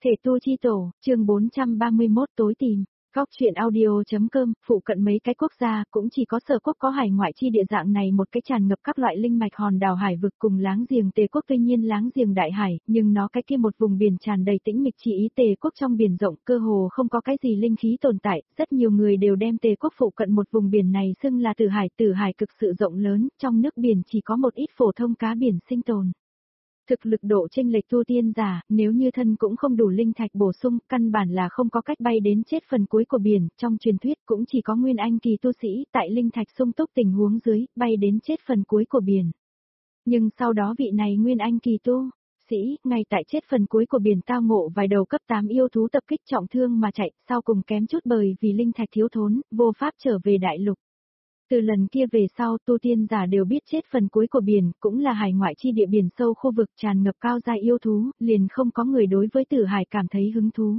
Thể tu chi tổ, chương 431 tối tìm. Góc truyện audio.com, phụ cận mấy cái quốc gia cũng chỉ có Sở quốc có hải ngoại chi địa dạng này một cái tràn ngập các loại linh mạch hòn đảo hải vực cùng láng giềng Tề quốc, tuy nhiên láng giềng đại hải, nhưng nó cái kia một vùng biển tràn đầy tĩnh mịch, chỉ ý Tề quốc trong biển rộng cơ hồ không có cái gì linh khí tồn tại, rất nhiều người đều đem Tề quốc phụ cận một vùng biển này xưng là Tử hải cực sự rộng lớn, trong nước biển chỉ có một ít phổ thông cá biển sinh tồn. Thực lực độ chênh lệch tu tiên giả, nếu như thân cũng không đủ linh thạch bổ sung, căn bản là không có cách bay đến chết phần cuối của biển, trong truyền thuyết cũng chỉ có nguyên anh kỳ tu sĩ tại linh thạch sung túc tình huống dưới, bay đến chết phần cuối của biển. Nhưng sau đó vị này nguyên anh kỳ tu sĩ, ngay tại chết phần cuối của biển tao ngộ vài đầu cấp 8 yêu thú tập kích trọng thương mà chạy, sau cùng kém chút bởi vì linh thạch thiếu thốn, vô pháp trở về đại lục. Từ lần kia về sau, tu tiên giả đều biết chết phần cuối của biển, cũng là hải ngoại chi địa biển sâu khu vực tràn ngập cao giai yêu thú, liền không có người đối với Tử hải cảm thấy hứng thú.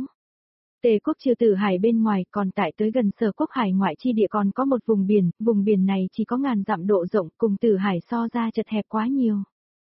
Tề quốc trừ Tử hải bên ngoài, còn tại tới gần Sở quốc hải ngoại chi địa còn có một vùng biển này chỉ có ngàn dặm độ rộng, cùng Tử hải so ra chật hẹp quá nhiều.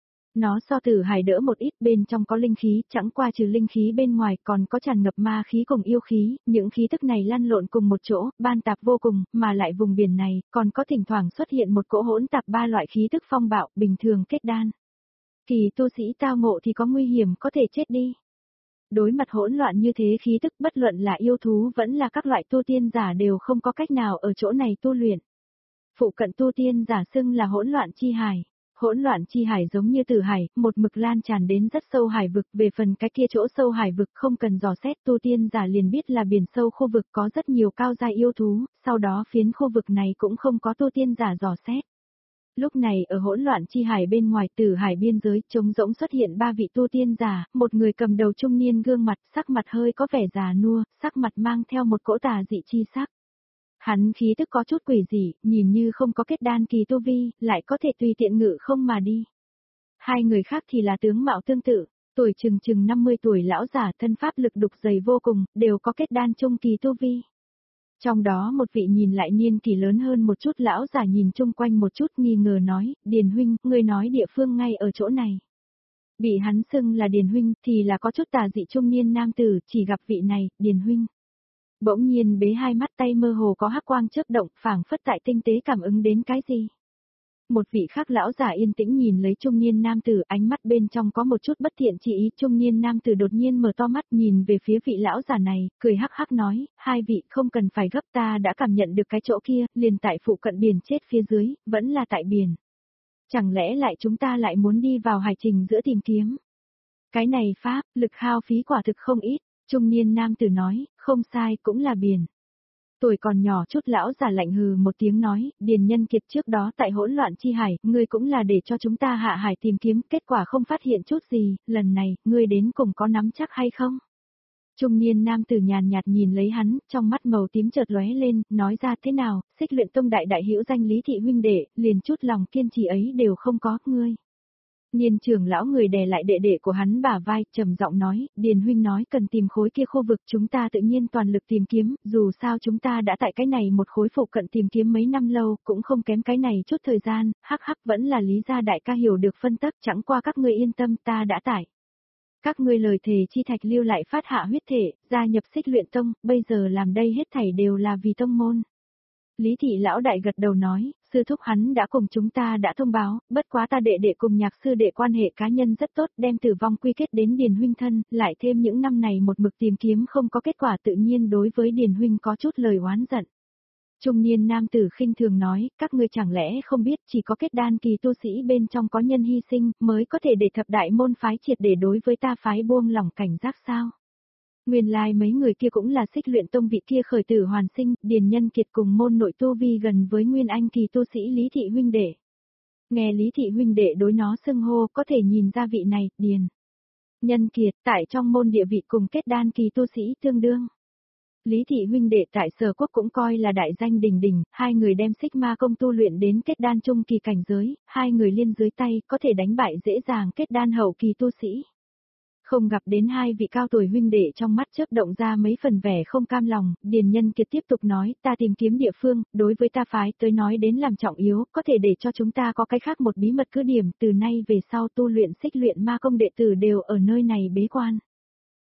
Nó so Tử hải đỡ một ít, bên trong có linh khí, chẳng qua trừ linh khí bên ngoài còn có tràn ngập ma khí cùng yêu khí, những khí tức này lăn lộn cùng một chỗ, ban tạp vô cùng, mà lại vùng biển này, còn có thỉnh thoảng xuất hiện một cỗ hỗn tạp ba loại khí tức phong bạo, bình thường kết đan. Kỳ tu sĩ tao ngộ thì có nguy hiểm có thể chết đi. Đối mặt hỗn loạn như thế khí tức, bất luận là yêu thú vẫn là các loại tu tiên giả đều không có cách nào ở chỗ này tu luyện. Phụ cận tu tiên giả xưng là hỗn loạn chi hải. Hỗn loạn chi hải giống như Tử hải, một mực lan tràn đến rất sâu hải vực, về phần cái kia chỗ sâu hải vực không cần dò xét, tu tiên giả liền biết là biển sâu khu vực có rất nhiều cao giai yêu thú, sau đó phiến khu vực này cũng không có tu tiên giả dò xét. Lúc này ở hỗn loạn chi hải bên ngoài Tử hải biên giới, trống rỗng xuất hiện ba vị tu tiên giả, một người cầm đầu trung niên gương mặt, sắc mặt hơi có vẻ già nua, sắc mặt mang theo một cỗ tà dị chi sắc. Hắn khí tức có chút quỷ dị, nhìn như không có kết đan kỳ tu vi, lại có thể tùy tiện ngự không mà đi. Hai người khác thì là tướng mạo tương tự, tuổi chừng 50 tuổi lão giả, thân pháp lực đục dày vô cùng, đều có kết đan trung kỳ tu vi. Trong đó một vị nhìn lại niên kỷ lớn hơn một chút, lão giả nhìn chung quanh một chút nghi ngờ nói, Điền huynh, ngươi nói địa phương ngay ở chỗ này. Bị hắn xưng là Điền huynh thì là có chút tà dị trung niên nam tử, chỉ gặp vị này, Điền huynh. Bỗng nhiên bế hai mắt, tay mơ hồ có hắc quang chớp động, phảng phất tại tinh tế cảm ứng đến cái gì. Một vị khác lão giả yên tĩnh nhìn lấy trung niên nam tử, ánh mắt bên trong có một chút bất thiện chỉ ý. Trung niên nam tử đột nhiên mở to mắt nhìn về phía vị lão giả này, cười hắc hắc nói, hai vị không cần phải gấp, ta đã cảm nhận được cái chỗ kia, liền tại phụ cận biển chết phía dưới, vẫn là tại biển. Chẳng lẽ lại chúng ta lại muốn đi vào hải trình giữa tìm kiếm? Cái này pháp, lực hao phí quả thực không ít. Trung niên nam tử nói, không sai, cũng là biển. Tuổi còn nhỏ chút lão giả lạnh hừ một tiếng nói, Điền Nhân Kiệt, trước đó tại hỗn loạn chi hải, ngươi cũng là để cho chúng ta hạ hải tìm kiếm, kết quả không phát hiện chút gì, lần này, ngươi đến cùng có nắm chắc hay không? Trung niên nam tử nhàn nhạt nhìn lấy hắn, trong mắt màu tím chợt lóe lên, nói ra thế nào, Xích Luyện Tông đại hữu danh Lý thị huynh đệ, liền chút lòng kiên trì ấy đều không có, ngươi. Niên trưởng lão người đè lại đệ đệ của hắn bả vai, trầm giọng nói, Điền huynh nói cần tìm khối kia khu vực, chúng ta tự nhiên toàn lực tìm kiếm, dù sao chúng ta đã tại cái này một khối phụ cận tìm kiếm mấy năm lâu, cũng không kém cái này chút thời gian, hắc vẫn là Lý gia đại ca hiểu được phân tắc, chẳng qua các ngươi yên tâm, ta đã tải. Các ngươi lời thề chi thạch lưu lại phát hạ huyết thể, gia nhập Xích Luyện Tông, bây giờ làm đây hết thảy đều là vì tông môn. Lý thị lão đại gật đầu nói, sư thúc hắn đã cùng chúng ta đã thông báo, bất quá ta đệ đệ cùng nhạc sư đệ quan hệ cá nhân rất tốt, đem tử vong quy kết đến Điền huynh thân, lại thêm những năm này một mực tìm kiếm không có kết quả, tự nhiên đối với Điền huynh có chút lời oán giận. Trung niên nam tử khinh thường nói, các ngươi chẳng lẽ không biết chỉ có kết đan kỳ tu sĩ bên trong có nhân hy sinh, mới có thể để thập đại môn phái triệt để đối với ta phái buông lỏng cảnh giác sao? Nguyên lai mấy người kia cũng là Xích Luyện Tông vị kia khởi tử hoàn sinh, Điền Nhân Kiệt cùng môn nội tu vi gần với nguyên anh kỳ tu sĩ Lý thị huynh đệ. Nghe Lý thị huynh đệ đối nó xưng hô, có thể nhìn ra vị này, Điền Nhân Kiệt, tại trong môn địa vị cùng kết đan kỳ tu sĩ tương đương. Lý thị huynh đệ tại Sở quốc cũng coi là đại danh đỉnh, hai người đem xích ma công tu luyện đến kết đan trung kỳ cảnh giới, hai người liên dưới tay có thể đánh bại dễ dàng kết đan hậu kỳ tu sĩ. Không gặp đến hai vị cao tuổi huynh đệ, trong mắt chớp động ra mấy phần vẻ không cam lòng, Điền Nhân Kiệt tiếp tục nói, ta tìm kiếm địa phương, đối với ta phái tới nói đến làm trọng yếu, có thể để cho chúng ta có cái khác một bí mật cứ điểm, từ nay về sau tu luyện xích luyện ma công đệ tử đều ở nơi này bế quan.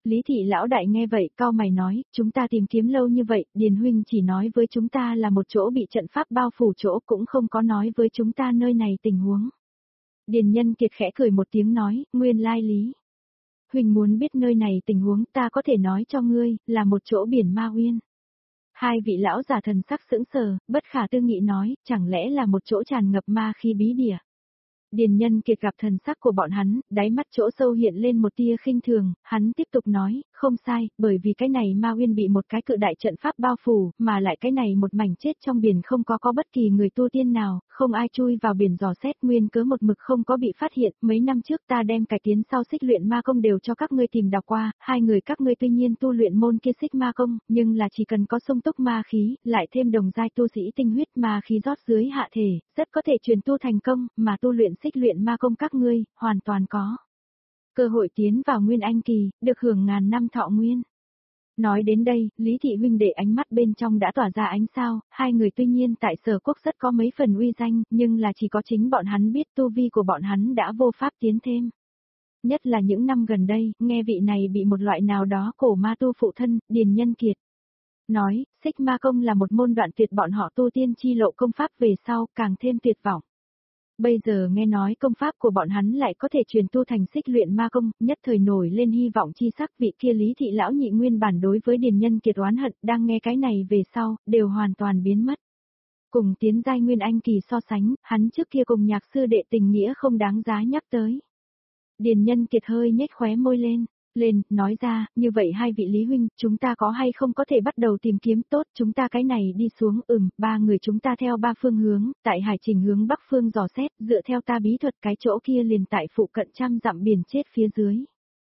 Lý thị lão đại nghe vậy cau mày nói, chúng ta tìm kiếm lâu như vậy, Điền huynh chỉ nói với chúng ta là một chỗ bị trận pháp bao phủ chỗ cũng không có nói với chúng ta nơi này tình huống. Điền Nhân Kiệt khẽ cười một tiếng nói, nguyên lai Lý huynh muốn biết nơi này tình huống ta có thể nói cho ngươi, là một chỗ biển ma uyên. Hai vị lão già thần sắc sững sờ, bất khả tư nghị nói, chẳng lẽ là một chỗ tràn ngập ma khí bí địa. Điền Nhân Kiệt gặp thần sắc của bọn hắn, đáy mắt chỗ sâu hiện lên một tia khinh thường, hắn tiếp tục nói, không sai, bởi vì cái này ma uyên bị một cái cự đại trận pháp bao phủ, mà lại cái này một mảnh chết trong biển không có bất kỳ người tu tiên nào, không ai chui vào biển dò xét nguyên cớ một mực không có bị phát hiện, mấy năm trước ta đem cải tiến sau xích luyện ma công đều cho các ngươi tìm đọc qua, hai người các ngươi tuy nhiên tu luyện môn kia xích ma công, nhưng là chỉ cần có sung túc ma khí, lại thêm đồng giai tu sĩ tinh huyết ma khí rót dưới hạ thể, rất có thể truyền tu thành công, mà tu luyện xích luyện ma công các ngươi, hoàn toàn có cơ hội tiến vào nguyên anh kỳ, được hưởng ngàn năm thọ nguyên. Nói đến đây, Lý thị huynh đệ ánh mắt bên trong đã tỏa ra ánh sao, hai người tuy nhiên tại Sở Quốc rất có mấy phần uy danh, nhưng là chỉ có chính bọn hắn biết tu vi của bọn hắn đã vô pháp tiến thêm. Nhất là những năm gần đây, nghe vị này bị một loại nào đó cổ ma tu phụ thân, Điền Nhân Kiệt nói, xích ma công là một môn đoạn tuyệt bọn họ tu tiên chi lộ công pháp về sau, càng thêm tuyệt vọng. Bây giờ nghe nói công pháp của bọn hắn lại có thể truyền tu thành xích luyện ma công, nhất thời nổi lên hy vọng chi sắc vị kia Lý thị lão nhị nguyên bản đối với Điền Nhân Kiệt oán hận, đang nghe cái này về sau, đều hoàn toàn biến mất. Cùng tiến giai nguyên anh kỳ so sánh, hắn trước kia cùng nhạc sư đệ tình nghĩa không đáng giá nhắc tới. Điền Nhân Kiệt hơi nhếch khóe môi lên, nói ra, như vậy hai vị Lý huynh, chúng ta có hay không có thể bắt đầu tìm kiếm tốt, chúng ta cái này đi xuống, ba người chúng ta theo ba phương hướng, tại hải trình hướng bắc phương dò xét, dựa theo ta bí thuật cái chỗ kia liền tại phụ cận trăm dặm biển chết phía dưới.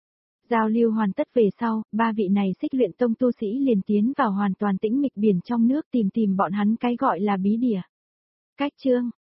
Giao lưu hoàn tất về sau, ba vị này xích luyện tông tu sĩ liền tiến vào hoàn toàn tĩnh mịch biển trong nước tìm bọn hắn cái gọi là bí địa. Cách chương